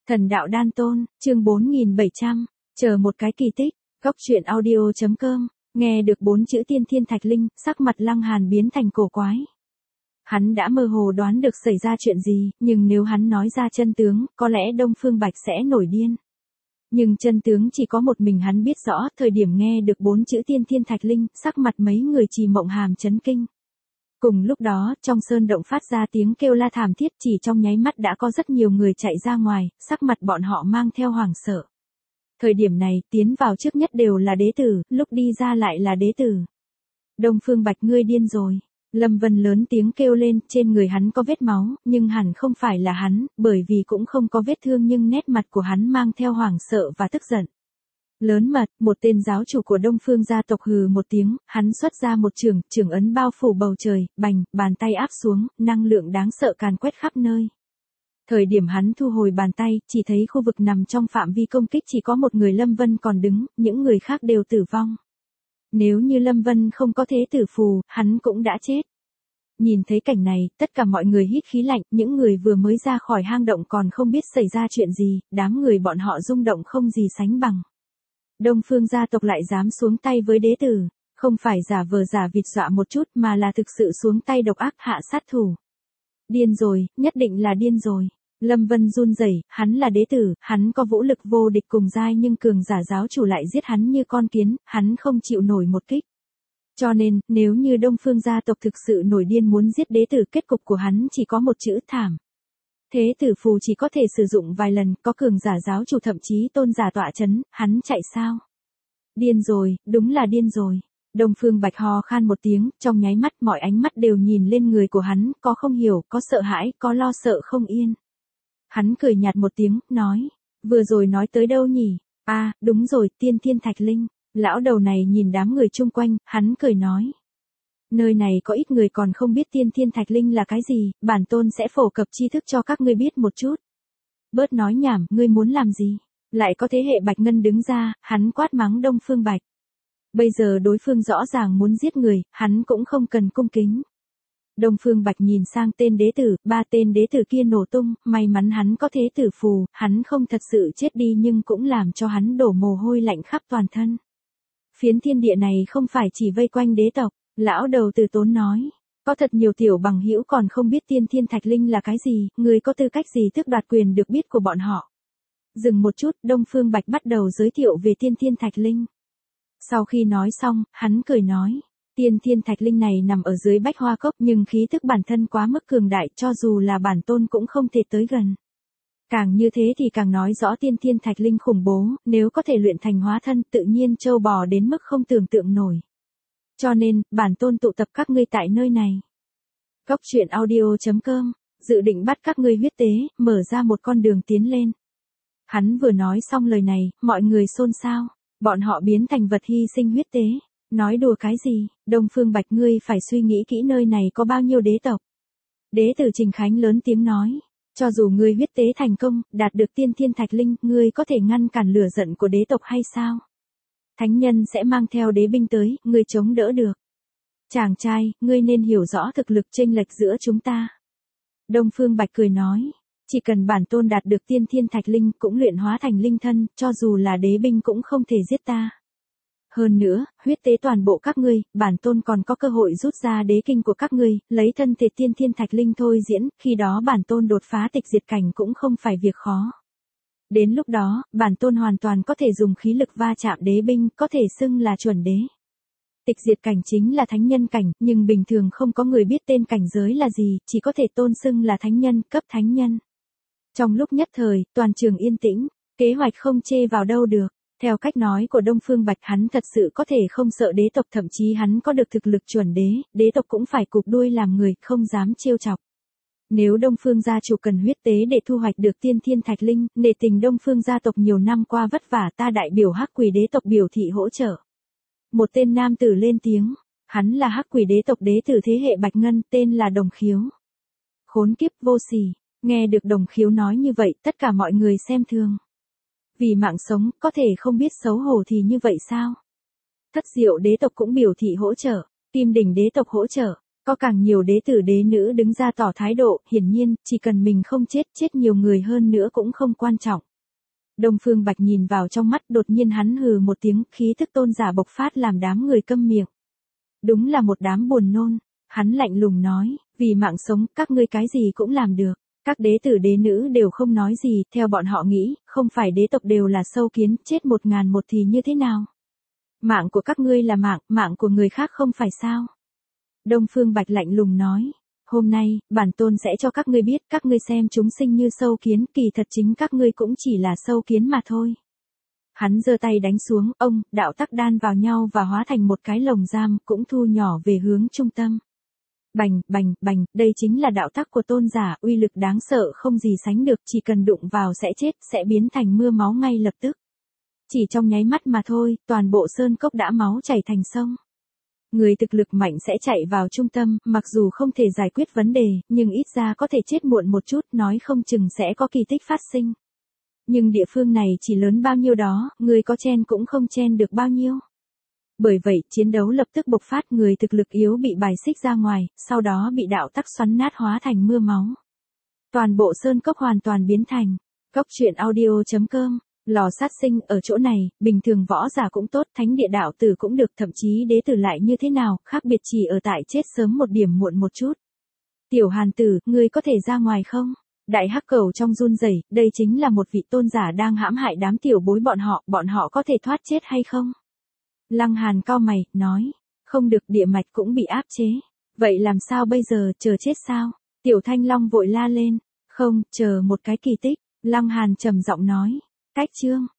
Thần đạo đan tôn, chương 4700, chờ một cái kỳ tích, góc truyện audio.com, nghe được 4 chữ tiên thiên thạch linh, sắc mặt Lăng Hàn biến thành cổ quái. Hắn đã mơ hồ đoán được xảy ra chuyện gì, nhưng nếu hắn nói ra chân tướng, có lẽ Đông Phương Bạch sẽ nổi điên. Nhưng chân tướng chỉ có một mình hắn biết rõ, thời điểm nghe được 4 chữ tiên thiên thạch linh, sắc mặt mấy người Trì Mộng Hàm chấn kinh. Cùng lúc đó, trong sơn động phát ra tiếng kêu la thảm thiết, chỉ trong nháy mắt đã có rất nhiều người chạy ra ngoài, sắc mặt bọn họ mang theo hoảng sợ. Thời điểm này, tiến vào trước nhất đều là đế tử, lúc đi ra lại là đế tử. Đông Phương Bạch, ngươi điên rồi. Lâm Vân lớn tiếng kêu lên, trên người hắn có vết máu, nhưng hẳn không phải là hắn, bởi vì cũng không có vết thương, nhưng nét mặt của hắn mang theo hoảng sợ và tức giận. Lớn mật, một tên giáo chủ của Đông Phương gia tộc hừ một tiếng, hắn xuất ra một trường ấn bao phủ bầu trời, bành, bàn tay áp xuống, năng lượng đáng sợ càn quét khắp nơi. Thời điểm hắn thu hồi bàn tay, chỉ thấy khu vực nằm trong phạm vi công kích chỉ có một người Lâm Vân còn đứng, những người khác đều tử vong. Nếu như Lâm Vân không có thế tử phù, hắn cũng đã chết. Nhìn thấy cảnh này, tất cả mọi người hít khí lạnh, những người vừa mới ra khỏi hang động còn không biết xảy ra chuyện gì, đám người bọn họ rung động không gì sánh bằng. Đông Phương gia tộc lại dám xuống tay với đế tử, không phải giả vờ giả vịt dọa một chút mà là thực sự xuống tay độc ác hạ sát thủ. Điên rồi, nhất định là điên rồi. Lâm Vân run rẩy, hắn là đế tử, hắn có vũ lực vô địch cùng giai nhưng cường giả giáo chủ lại giết hắn như con kiến, hắn không chịu nổi một kích. Cho nên, nếu như Đông Phương gia tộc thực sự nổi điên muốn giết đế tử, kết cục của hắn chỉ có một chữ thảm. Thế tử phù chỉ có thể sử dụng vài lần, có cường giả giáo chủ thậm chí tôn giả tọa chấn, hắn chạy sao? Điên rồi, đúng là điên rồi. Đông Phương Bạch ho khan một tiếng, trong nháy mắt mọi ánh mắt đều nhìn lên người của hắn, có không hiểu, có sợ hãi, có lo sợ không yên. Hắn cười nhạt một tiếng, nói, vừa rồi nói tới đâu nhỉ? À, đúng rồi, tiên thiên thạch linh. Lão đầu này nhìn đám người chung quanh, hắn cười nói. Nơi này có ít người còn không biết tiên thiên thạch linh là cái gì, bản tôn sẽ phổ cập tri thức cho các ngươi biết một chút. Bớt nói nhảm, ngươi muốn làm gì? Lại có thế hệ Bạch Ngân đứng ra, hắn quát mắng Đông Phương Bạch. Bây giờ đối phương rõ ràng muốn giết người, hắn cũng không cần cung kính. Đông Phương Bạch nhìn sang tên đế tử, 3 tên đế tử kia nổ tung, may mắn hắn có thế tử phù, hắn không thật sự chết đi nhưng cũng làm cho hắn đổ mồ hôi lạnh khắp toàn thân. Phiến thiên địa này không phải chỉ vây quanh đế tộc, lão đầu Từ Tốn nói. Có thật nhiều tiểu bằng hữu còn không biết tiên thiên thạch linh là cái gì, người có tư cách gì tước đoạt quyền được biết của bọn họ. Dừng một chút, Đông Phương Bạch bắt đầu giới thiệu về tiên thiên thạch linh. Sau khi nói xong, hắn cười nói. Tiên thiên thạch linh này nằm ở dưới bách hoa cốc nhưng khí thức bản thân quá mức cường đại cho dù là bản tôn cũng không thể tới gần. Càng như thế thì càng nói rõ tiên thiên thạch linh khủng bố, nếu có thể luyện thành hóa thân tự nhiên trâu bò đến mức không tưởng tượng nổi. Cho nên, bản tôn tụ tập các ngươi tại nơi này. Góc truyện audio.com, dự định bắt các ngươi huyết tế, mở ra một con đường tiến lên. Hắn vừa nói xong lời này, mọi người xôn xao, bọn họ biến thành vật hy sinh huyết tế. Nói đùa cái gì, Đông Phương Bạch ngươi phải suy nghĩ kỹ nơi này có bao nhiêu đế tộc. Đế tử Trình Khánh lớn tiếng nói, cho dù ngươi huyết tế thành công, đạt được tiên thiên thạch linh, ngươi có thể ngăn cản lửa giận của đế tộc hay sao? Thánh nhân sẽ mang theo đế binh tới, ngươi chống đỡ được. Chàng trai, ngươi nên hiểu rõ thực lực chênh lệch giữa chúng ta. Đông Phương Bạch cười nói, chỉ cần bản tôn đạt được tiên thiên thạch linh cũng luyện hóa thành linh thân, cho dù là đế binh cũng không thể giết ta. Hơn nữa, huyết tế toàn bộ các ngươi, bản tôn còn có cơ hội rút ra đế kinh của các ngươi, lấy thân thể tiên thiên thạch linh thôi diễn, khi đó bản tôn đột phá tịch diệt cảnh cũng không phải việc khó. Đến lúc đó, bản tôn hoàn toàn có thể dùng khí lực va chạm đế binh, có thể xưng là chuẩn đế. Tịch diệt cảnh chính là thánh nhân cảnh, nhưng bình thường không có người biết tên cảnh giới là gì, chỉ có thể tôn xưng là thánh nhân, cấp thánh nhân. Trong lúc nhất thời, toàn trường yên tĩnh, kế hoạch không chê vào đâu được. Theo cách nói của Đông Phương Bạch hắn thật sự có thể không sợ đế tộc, thậm chí hắn có được thực lực chuẩn đế, đế tộc cũng phải cụp đuôi làm người, không dám trêu chọc. Nếu Đông Phương gia chủ cần huyết tế để thu hoạch được tiên thiên thạch linh, nể tình Đông Phương gia tộc nhiều năm qua vất vả, ta đại biểu Hắc Quỷ đế tộc biểu thị hỗ trợ. Một tên nam tử lên tiếng, hắn là Hắc Quỷ đế tộc đế tử thế hệ Bạch Ngân, tên là Đồng Khiếu. Khốn kiếp vô sỉ, nghe được Đồng Khiếu nói như vậy, tất cả mọi người xem thường. Vì mạng sống, có thể không biết xấu hổ thì như vậy sao? Thất Diệu đế tộc cũng biểu thị hỗ trợ, Kim Đỉnh đế tộc hỗ trợ, Có càng nhiều đế tử đế nữ đứng ra tỏ thái độ, hiển nhiên, chỉ cần mình không chết, chết nhiều người hơn nữa cũng không quan trọng. Đông Phương Bạch nhìn vào trong mắt, đột nhiên hắn hừ một tiếng, khí thức tôn giả bộc phát làm đám người câm miệng. Đúng là một đám buồn nôn, hắn lạnh lùng nói, vì mạng sống, các ngươi cái gì cũng làm được. Các đế tử đế nữ đều không nói gì, theo bọn họ nghĩ, không phải đế tộc đều là sâu kiến, chết 1001 thì như thế nào? Mạng của các ngươi là mạng, mạng của người khác không phải sao? Đông Phương Bạch lạnh lùng nói, hôm nay, bản tôn sẽ cho các ngươi biết, các ngươi xem chúng sinh như sâu kiến, kỳ thật chính các ngươi cũng chỉ là sâu kiến mà thôi. Hắn giơ tay đánh xuống, ông, đạo tắc đan vào nhau và hóa thành một cái lồng giam, cũng thu nhỏ về hướng trung tâm. Bành, bành, bành, đây chính là đạo tắc của tôn giả, uy lực đáng sợ không gì sánh được, chỉ cần đụng vào sẽ chết, sẽ biến thành mưa máu ngay lập tức. Chỉ trong nháy mắt mà thôi, toàn bộ sơn cốc đã máu chảy thành sông. Người thực lực mạnh sẽ chạy vào trung tâm, mặc dù không thể giải quyết vấn đề, nhưng ít ra có thể chết muộn một chút, nói không chừng sẽ có kỳ tích phát sinh. Nhưng địa phương này chỉ lớn bao nhiêu đó, người có chen cũng không chen được bao nhiêu. Bởi vậy, chiến đấu lập tức bộc phát, người thực lực yếu bị bài xích ra ngoài, sau đó bị đạo tắc xoắn nát hóa thành mưa máu. Toàn bộ sơn cốc hoàn toàn biến thành. Cốc truyện audio.com. Lò sát sinh ở chỗ này, bình thường võ giả cũng tốt, thánh địa đạo tử cũng được, thậm chí đế tử lại như thế nào, khác biệt chỉ ở tại chết sớm một điểm muộn một chút. Tiểu Hàn tử, ngươi có thể ra ngoài không? Đại hắc cẩu trong run rẩy, đây chính là một vị tôn giả đang hãm hại đám tiểu bối bọn họ có thể thoát chết hay không? Lăng Hàn cau mày, nói, không được, địa mạch cũng bị áp chế. Vậy làm sao bây giờ, chờ chết sao? Tiểu Thanh Long vội la lên, không, chờ một cái kỳ tích. Lăng Hàn trầm giọng nói, cách chương.